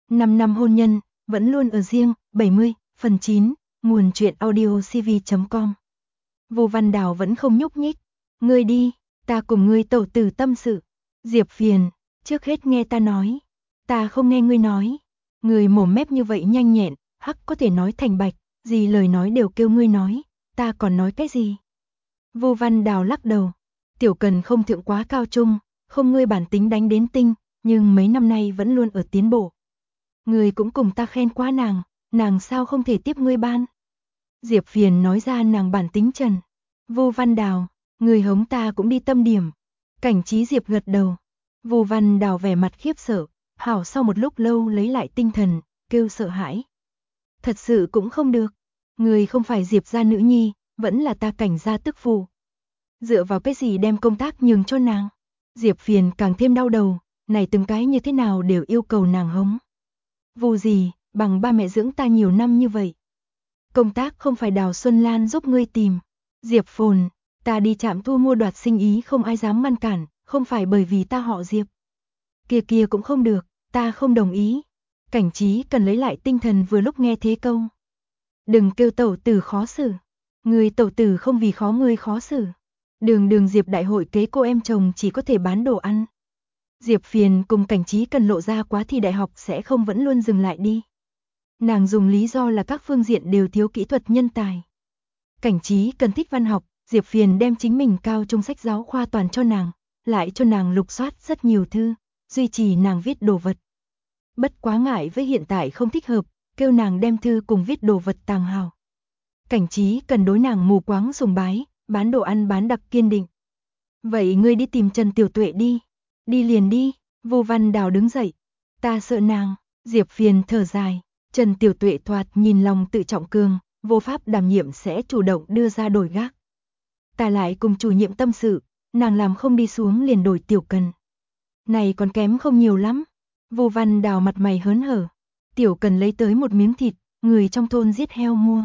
5 năm hôn nhân, vẫn luôn ở riêng, 70, phần 9, nguồn truyện audio cv.com. Vô Văn Đào vẫn không nhúc nhích. Ngươi đi, ta cùng ngươi tẩu tử tâm sự. Diệp Phiền, trước hết nghe ta nói. Ta không nghe ngươi nói. Ngươi mồm mép như vậy nhanh nhẹn, hắc có thể nói thành bạch, gì lời nói đều kêu ngươi nói, ta còn nói cái gì? Vô Văn Đào lắc đầu. Tiểu Cần không thượng quá cao trung, không ngươi bản tính đánh đến tinh, nhưng mấy năm nay vẫn luôn ở tiến bộ. Ngươi cũng cùng ta khen quá nàng sao không thể tiếp ngươi ban? Diệp Phiền nói ra nàng bản tính trần. Vô Văn Đào, người hống ta cũng đi tâm điểm. Cảnh Trí Diệp gật đầu. Vô Văn Đào vẻ mặt khiếp sợ, hảo sau một lúc lâu lấy lại tinh thần, kêu sợ hãi. Thật sự cũng không được. Người không phải Diệp gia nữ nhi, vẫn là ta Cảnh gia tức phụ. Dựa vào cái gì đem công tác nhường cho nàng? Diệp Phiền càng thêm đau đầu, này từng cái như thế nào đều yêu cầu nàng hống. Vô gì, bằng ba mẹ dưỡng ta nhiều năm như vậy. Công tác không phải Đào Xuân Lan giúp ngươi tìm. Diệp Phồn, ta đi trạm thu mua đoạt sinh ý không ai dám ngăn cản, không phải bởi vì ta họ Diệp. Kia cũng không được, ta không đồng ý. Cảnh Trí cần lấy lại tinh thần vừa lúc nghe thế câu. Đừng kêu tẩu tử khó xử. Người tẩu tử không vì khó ngươi khó xử. Đường Diệp đại hội kế cô em chồng chỉ có thể bán đồ ăn. Diệp Phiền cùng Cảnh Trí cần lộ ra quá thì đại học sẽ không vẫn luôn dừng lại đi. Nàng dùng lý do là các phương diện đều thiếu kỹ thuật nhân tài. Cảnh Trí cần thích văn học, Diệp Phiền đem chính mình cao trung sách giáo khoa toàn cho nàng, lại cho nàng lục soát rất nhiều thư, duy trì nàng viết đồ vật. Bất quá ngại với hiện tại không thích hợp, kêu nàng đem thư cùng viết đồ vật tàng hào. Cảnh Trí cần đối nàng mù quáng sùng bái, bán đồ ăn bán đặc kiên định. Vậy ngươi đi tìm Trần Tiểu Tuệ đi. Đi liền đi, Vô Văn Đào đứng dậy. Ta sợ nàng, Diệp Phiền thở dài. Trần Tiểu Tuệ thoạt nhìn lòng tự trọng cường, vô pháp đảm nhiệm sẽ chủ động đưa ra đổi gác. Ta lại cùng chủ nhiệm tâm sự, nàng làm không đi xuống liền đổi Tiểu Cần. Này còn kém không nhiều lắm. Vô Văn Đào mặt mày hớn hở. Tiểu Cần lấy tới một miếng thịt, người trong thôn giết heo mua.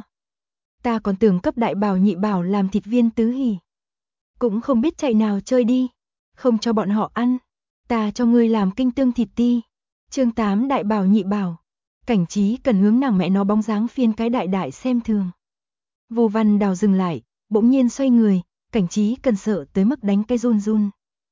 Ta còn tưởng cấp đại bảo nhị bảo làm thịt viên tứ hỉ. Cũng không biết chạy nào chơi đi, không cho bọn họ ăn. Ta cho ngươi làm kinh tương thịt ti. Chương 8 đại bảo nhị bảo. Cảnh Trí cần hướng nàng mẹ nó bóng dáng phiên cái đại xem thường. Vô Văn Đào dừng lại, bỗng nhiên xoay người, Cảnh Trí cần sợ tới mức đánh cái run.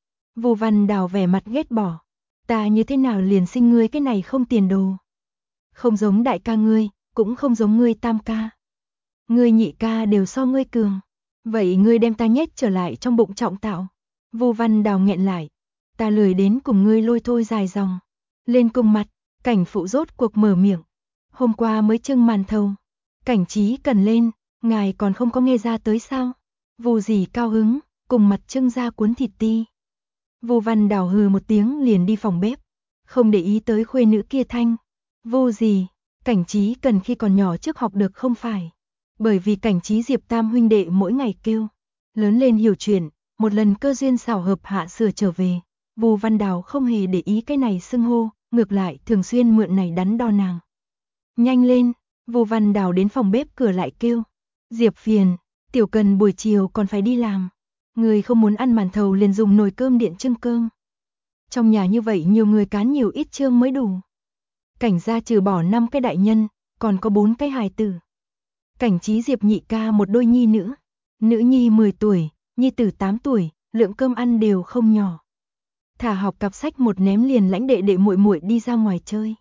Vô Văn Đào vẻ mặt ghét bỏ. Ta như thế nào liền sinh ngươi cái này không tiền đồ. Không giống đại ca ngươi, cũng không giống ngươi tam ca. Ngươi nhị ca đều so ngươi cường. Vậy ngươi đem ta nhét trở lại trong bụng trọng tạo. Vô Văn Đào nghẹn lại. Ta lười đến cùng ngươi lôi thôi dài dòng. Lên cung mặt, Cảnh phụ rốt cuộc mở miệng. Hôm qua mới trưng màn thầu. Cảnh Trí cần lên, ngài còn không có nghe ra tới sao? Vô gì cao hứng, cùng mặt trưng ra cuốn thịt ti. Vô Văn Đào hừ một tiếng liền đi phòng bếp. Không để ý tới khuê nữ kia thanh. Vô gì, Cảnh Trí cần khi còn nhỏ trước học được không phải. Bởi vì Cảnh Trí Diệp tam huynh đệ mỗi ngày kêu. Lớn lên hiểu chuyện, một lần cơ duyên xảo hợp hạ sửa trở về. Vô Văn Đào không hề để ý cái này xưng hô, ngược lại thường xuyên mượn này đắn đo nàng. Nhanh lên, Vô Văn Đào đến phòng bếp cửa lại kêu. Diệp Phiền, Tiểu Cần buổi chiều còn phải đi làm. Người không muốn ăn màn thầu liền dùng nồi cơm điện trưng cơm. Trong nhà như vậy nhiều người cán nhiều ít trương mới đủ. Cảnh gia trừ bỏ 5 cái đại nhân, còn có 4 cái hài tử. Cảnh Trí Diệp nhị ca một đôi nhi nữ. Nữ nhi 10 tuổi, nhi tử 8 tuổi, lượng cơm ăn đều không nhỏ. Thả học cặp sách một ném liền lãnh đệ muội muội đi ra ngoài chơi.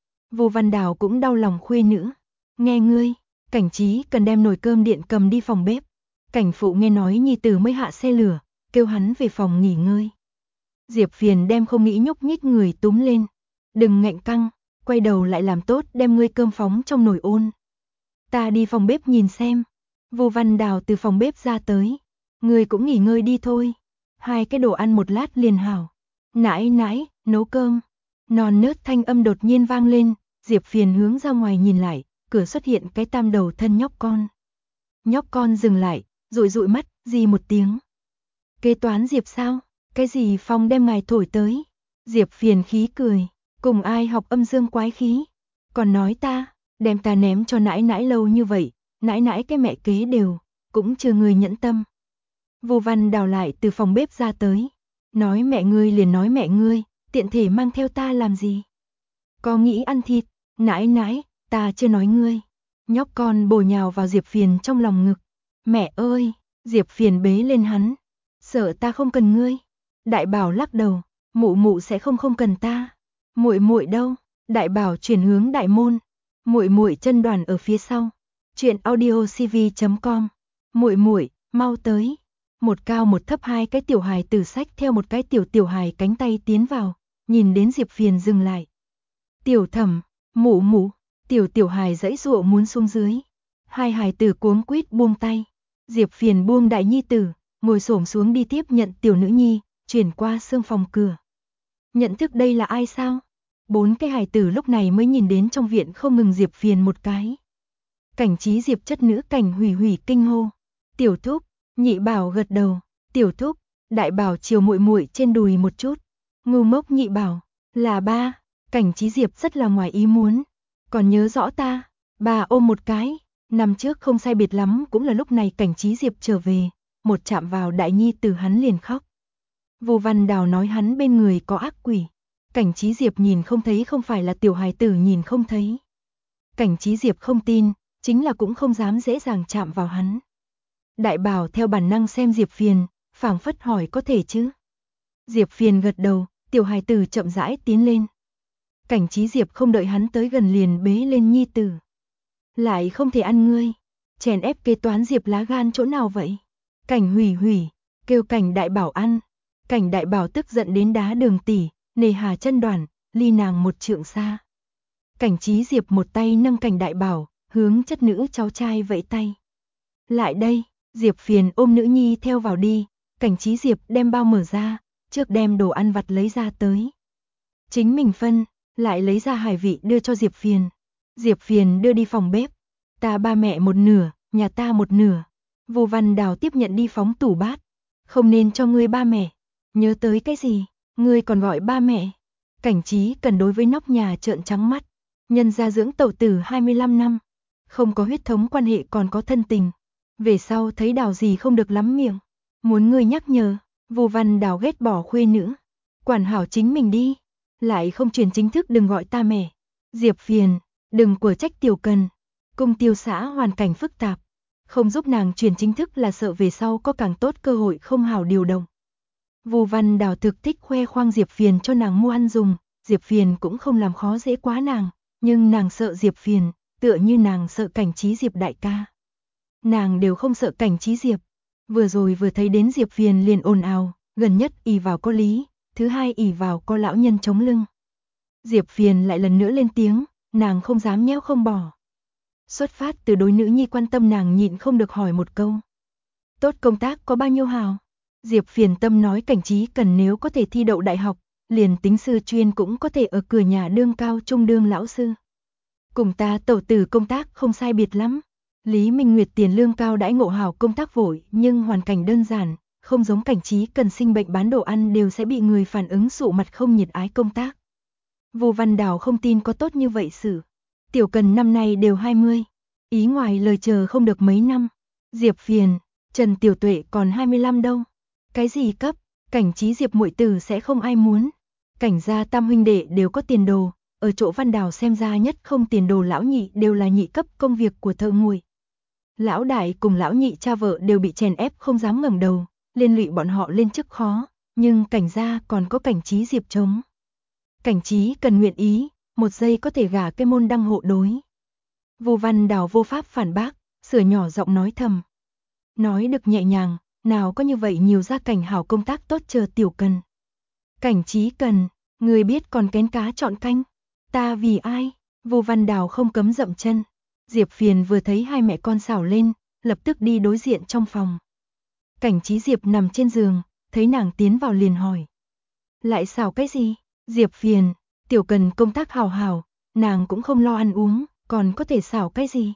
Vô Văn Đào cũng đau lòng khuê nữ. Nghe ngươi, Cảnh Trí cần đem nồi cơm điện cầm đi phòng bếp. Cảnh phụ nghe nói nhi tử mới hạ xe lửa, kêu hắn về phòng nghỉ ngơi. Diệp Phiền đem không nghĩ nhúc nhích người túm lên. Đừng ngạnh căng, quay đầu lại làm tốt đem ngươi cơm phóng trong nồi ôn. Ta đi phòng bếp nhìn xem. Vô Văn Đào từ phòng bếp ra tới. Ngươi cũng nghỉ ngơi đi thôi. 2 cái đồ ăn một lát liền hảo. Nãi, nấu cơm. Non nớt thanh âm đột nhiên vang lên, Diệp Phiền hướng ra ngoài nhìn lại, cửa xuất hiện cái tam đầu thân nhóc con. Nhóc con dừng lại, dụi mắt, gì một tiếng. Kế toán Diệp sao? Cái gì Phong đem ngài thổi tới? Diệp Phiền khí cười, cùng ai học âm dương quái khí? Còn nói ta, đem ta ném cho nãi lâu như vậy, nãi cái mẹ kế đều, cũng chưa người nhẫn tâm. Vô Văn Đào lại từ phòng bếp ra tới. Nói mẹ ngươi liền nói mẹ ngươi, tiện thể mang theo ta làm gì? có nghĩ ăn thịt, nãi nãi, ta chưa nói ngươi. Nhóc con bổ nhào vào Diệp Phiền trong lòng ngực. Mẹ ơi, Diệp Phiền bế lên hắn. Sợ ta không cần ngươi. Đại Bảo lắc đầu, mụ mụ sẽ không cần ta. Muội muội đâu? Đại Bảo chuyển hướng đại môn. Muội muội chân đoàn ở phía sau. Truyện audiocv.com. Muội muội, mau tới. Một cao một thấp hai cái tiểu hài tử sách theo một cái tiểu hài cánh tay tiến vào, nhìn đến Diệp Phiền dừng lại. Tiểu Thẩm, mụ mụ, tiểu hài giãy giụa muốn xuống dưới. Hai hài tử cuống quýt buông tay. Diệp Phiền buông đại nhi tử, ngồi xổm xuống đi tiếp nhận tiểu nữ nhi, chuyển qua xương phòng cửa. Nhận thức đây là ai sao? Bốn cái hài tử lúc này mới nhìn đến trong viện không ngừng Diệp Phiền một cái. Cảnh Trí Diệp chất nữ Cảnh Hủy Hủy kinh hô. Tiểu thúc, Nhị Bảo gật đầu. Tiểu thúc, Đại Bảo chiều muội muội trên đùi một chút. Ngu ngốc Nhị Bảo, là ba. Cảnh Trí Diệp rất là ngoài ý muốn. Còn nhớ rõ ta, bà ôm một cái. Năm trước không sai biệt lắm cũng là lúc này Cảnh Trí Diệp trở về, một chạm vào đại nhi tử hắn liền khóc. Vô Văn Đào nói hắn bên người có ác quỷ. Cảnh Trí Diệp nhìn không thấy không phải là tiểu hài tử nhìn không thấy. Cảnh Trí Diệp không tin, chính là cũng không dám dễ dàng chạm vào hắn. Đại Bảo theo bản năng xem Diệp Phiền, phảng phất hỏi có thể chứ. Diệp Phiền gật đầu, tiểu hài tử chậm rãi tiến lên. Cảnh Trí Diệp không đợi hắn tới gần liền bế lên nhi tử. Lại không thể ăn ngươi, chèn ép kế toán Diệp lá gan chỗ nào vậy? Cảnh Hủy Hủy, kêu Cảnh Đại Bảo ăn. Cảnh Đại Bảo tức giận đến đá Đường tỷ, nề hà chân đoàn, ly nàng một trượng xa. Cảnh Trí Diệp một tay nâng Cảnh Đại Bảo, hướng chất nữ cháu trai vẫy tay. Lại đây, Diệp Phiền ôm nữ nhi theo vào đi. Cảnh Trí Diệp đem bao mở ra, trước đem đồ ăn vặt lấy ra tới. Chính mình phân, lại lấy ra hải vị đưa cho Diệp Phiền. Diệp Phiền đưa đi phòng bếp. Ta ba mẹ một nửa, nhà ta một nửa. Vô Văn Đào tiếp nhận đi phóng tủ bát. Không nên cho ngươi ba mẹ. Nhớ tới cái gì, ngươi còn gọi ba mẹ. Cảnh Trí cần đối với nóc nhà trợn trắng mắt. Nhân gia dưỡng tẩu tử 25 năm. Không có huyết thống quan hệ còn có thân tình. Về sau thấy Đào gì không được lắm miệng. Muốn ngươi nhắc nhở, Vô Văn Đào ghét bỏ khuê nữ. Quản hảo chính mình đi. Lại không truyền chính thức đừng gọi ta mẹ. Diệp Phiền, đừng của trách Tiểu Cần. Cung Tiêu xã hoàn cảnh phức tạp. Không giúp nàng truyền chính thức là sợ về sau có càng tốt cơ hội không hảo điều động. Vô Văn Đào thực thích khoe khoang Diệp Phiền cho nàng mua ăn dùng. Diệp Phiền cũng không làm khó dễ quá nàng. Nhưng nàng sợ Diệp Phiền, tựa như nàng sợ Cảnh Trí Diệp đại ca. Nàng đều không sợ Cảnh Trí Diệp. Vừa rồi vừa thấy đến Diệp Phiền liền ồn ào, gần nhất ỷ vào có lý, thứ hai ỷ vào có lão nhân chống lưng. Diệp Phiền lại lần nữa lên tiếng, nàng không dám nhéo không bỏ. Xuất phát từ đối nữ nhi quan tâm nàng nhịn không được hỏi một câu. Tốt công tác có bao nhiêu hào? Diệp Phiền tâm nói Cảnh Trí Cần nếu có thể thi đậu đại học, liền tính sư chuyên cũng có thể ở cửa nhà đương cao trung đương lão sư. Cùng ta tẩu tử công tác không sai biệt lắm. Lý Minh Nguyệt tiền lương cao đãi ngộ hảo công tác vội nhưng hoàn cảnh đơn giản, không giống Cảnh Trí Cần sinh bệnh bán đồ ăn đều sẽ bị người phản ứng sụ mặt không nhiệt ái công tác. Vô Văn Đào không tin có tốt như vậy sự. Tiểu Cần năm nay đều 20, ý ngoài lời chờ không được mấy năm. Diệp Phiền, Trần Tiểu Tuệ còn 25 đâu. Cái gì cấp, Cảnh Trí Diệp muội tử sẽ không ai muốn. Cảnh gia tam huynh đệ đều có tiền đồ, ở chỗ Văn Đào xem ra nhất không tiền đồ lão nhị đều là nhị cấp công việc của thợ nguội. Lão đại cùng lão nhị cha vợ đều bị chèn ép không dám ngẩng đầu, liên lụy bọn họ lên chức khó, nhưng Cảnh gia còn có Cảnh Trí Diệp chống. Cảnh Trí Cần nguyện ý, một giây có thể gả cái môn đăng hộ đối. Vô Văn Đào vô pháp phản bác, sửa nhỏ giọng nói thầm. Nói được nhẹ nhàng, nào có như vậy nhiều gia cảnh hảo công tác tốt chờ Tiểu Cần. Cảnh Trí Cần, người biết còn kén cá chọn canh. Ta vì ai? Vô Văn Đào không cấm dậm chân. Diệp Phiền vừa thấy hai mẹ con xảo lên, lập tức đi đối diện trong phòng. Cảnh Trí Diệp nằm trên giường, thấy nàng tiến vào liền hỏi. Lại xảo cái gì? Diệp Phiền, Tiểu Cần công tác hào hào, nàng cũng không lo ăn uống, còn có thể xảo cái gì?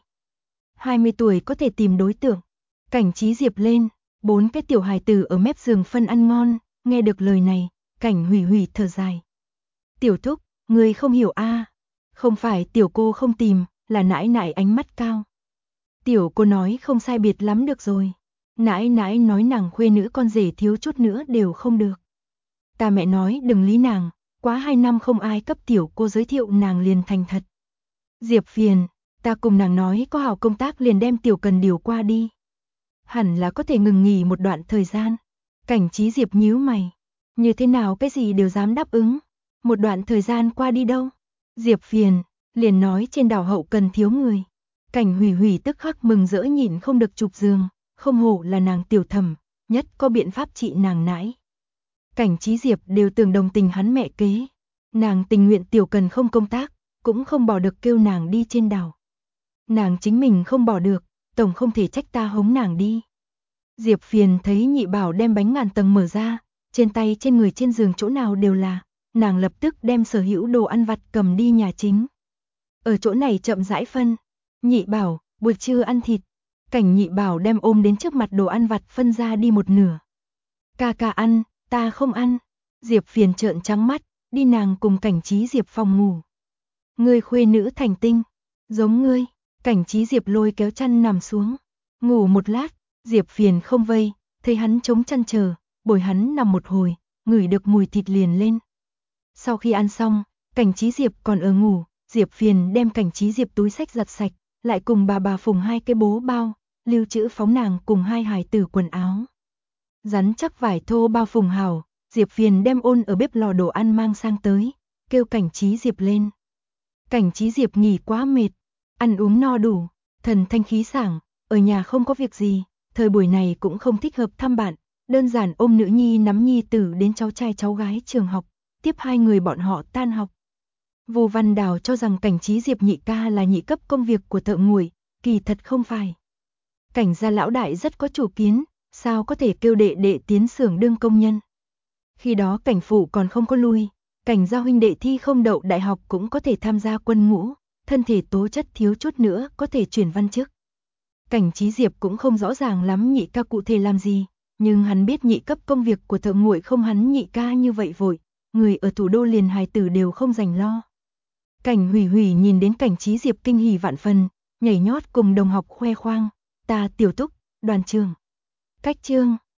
20 tuổi có thể tìm đối tượng. Cảnh Trí Diệp lên, 4 cái tiểu hài tử ở mép giường phân ăn ngon, nghe được lời này, Cảnh Hủy Hủy thở dài. Tiểu thúc, người không hiểu a, không phải tiểu cô không tìm, là nãi nãi ánh mắt cao. Tiểu cô nói không sai biệt lắm được rồi. Nãi nãi nói nàng khuê nữ con rể thiếu chút nữa đều không được. Ta mẹ nói đừng lý nàng, quá 2 năm không ai cấp tiểu cô giới thiệu nàng liền thành thật. Diệp phiền, ta cùng nàng nói có hảo công tác liền đem tiểu cần điều qua đi. Hẳn là có thể ngừng nghỉ một đoạn thời gian. Cảnh Trí Diệp nhíu mày. Như thế nào cái gì đều dám đáp ứng. Một đoạn thời gian qua đi đâu? Diệp phiền, liền nói trên đảo hậu cần thiếu người. Cảnh Hủy Hủy tức khắc mừng rỡ nhịn không được chụp giường, không hổ là nàng tiểu thẩm, nhất có biện pháp trị nàng nãi. Cảnh Trí Diệp đều tưởng đồng tình hắn mẹ kế. Nàng tình nguyện tiểu cần không công tác, cũng không bỏ được kêu nàng đi trên đảo. Nàng chính mình không bỏ được, tổng không thể trách ta hống nàng đi. Diệp phiền thấy Nhị Bảo đem bánh ngàn tầng mở ra, trên tay trên người trên giường chỗ nào đều là, nàng lập tức đem sở hữu đồ ăn vặt cầm đi nhà chính. Ở chỗ này chậm rãi phân. Nhị Bảo, buổi trưa ăn thịt. Cảnh Nhị Bảo đem ôm đến trước mặt đồ ăn vặt phân ra đi một nửa. Ca ca ăn, ta không ăn. Diệp phiền trợn trắng mắt, đi nàng cùng Cảnh Trí Diệp phòng ngủ. Ngươi khuê nữ thành tinh, giống ngươi. Cảnh Trí Diệp lôi kéo chăn nằm xuống, ngủ một lát. Diệp phiền không vây, thấy hắn chống chăn chờ, bồi hắn nằm một hồi, ngửi được mùi thịt liền lên. Sau khi ăn xong, Cảnh Trí Diệp còn ở ngủ, Diệp phiền đem Cảnh Trí Diệp túi xách giặt sạch, lại cùng bà phùng 2 cái bố bao, lưu trữ phóng nàng cùng 2 hài tử quần áo. Rắn chắc vải thô bao phùng hảo, Diệp phiền đem ôn ở bếp lò đồ ăn mang sang tới, kêu Cảnh Trí Diệp lên. Cảnh Trí Diệp nghỉ quá mệt, ăn uống no đủ, thần thanh khí sảng, ở nhà không có việc gì, thời buổi này cũng không thích hợp thăm bạn, đơn giản ôm nữ nhi nắm nhi tử đến cháu trai cháu gái trường học, tiếp 2 người bọn họ tan học. Vô Văn Đào cho rằng Cảnh Trí Diệp nhị ca là nhị cấp công việc của thợ nguội, kỳ thật không phải. Cảnh gia lão đại rất có chủ kiến, sao có thể kêu đệ đệ tiến xưởng đương công nhân. Khi đó Cảnh phụ còn không có lui, Cảnh gia huynh đệ thi không đậu đại học cũng có thể tham gia quân ngũ, thân thể tố chất thiếu chút nữa có thể chuyển văn chức. Cảnh Trí Diệp cũng không rõ ràng lắm nhị ca cụ thể làm gì, nhưng hắn biết nhị cấp công việc của thợ nguội không hắn nhị ca như vậy vội, người ở thủ đô liền hài tử đều không dành lo. Cảnh Hủy Hủy nhìn đến Cảnh Trí Diệp kinh hỉ vạn phần, nhảy nhót cùng đồng học khoe khoang, ta tiểu túc, đoàn trường. Cách chương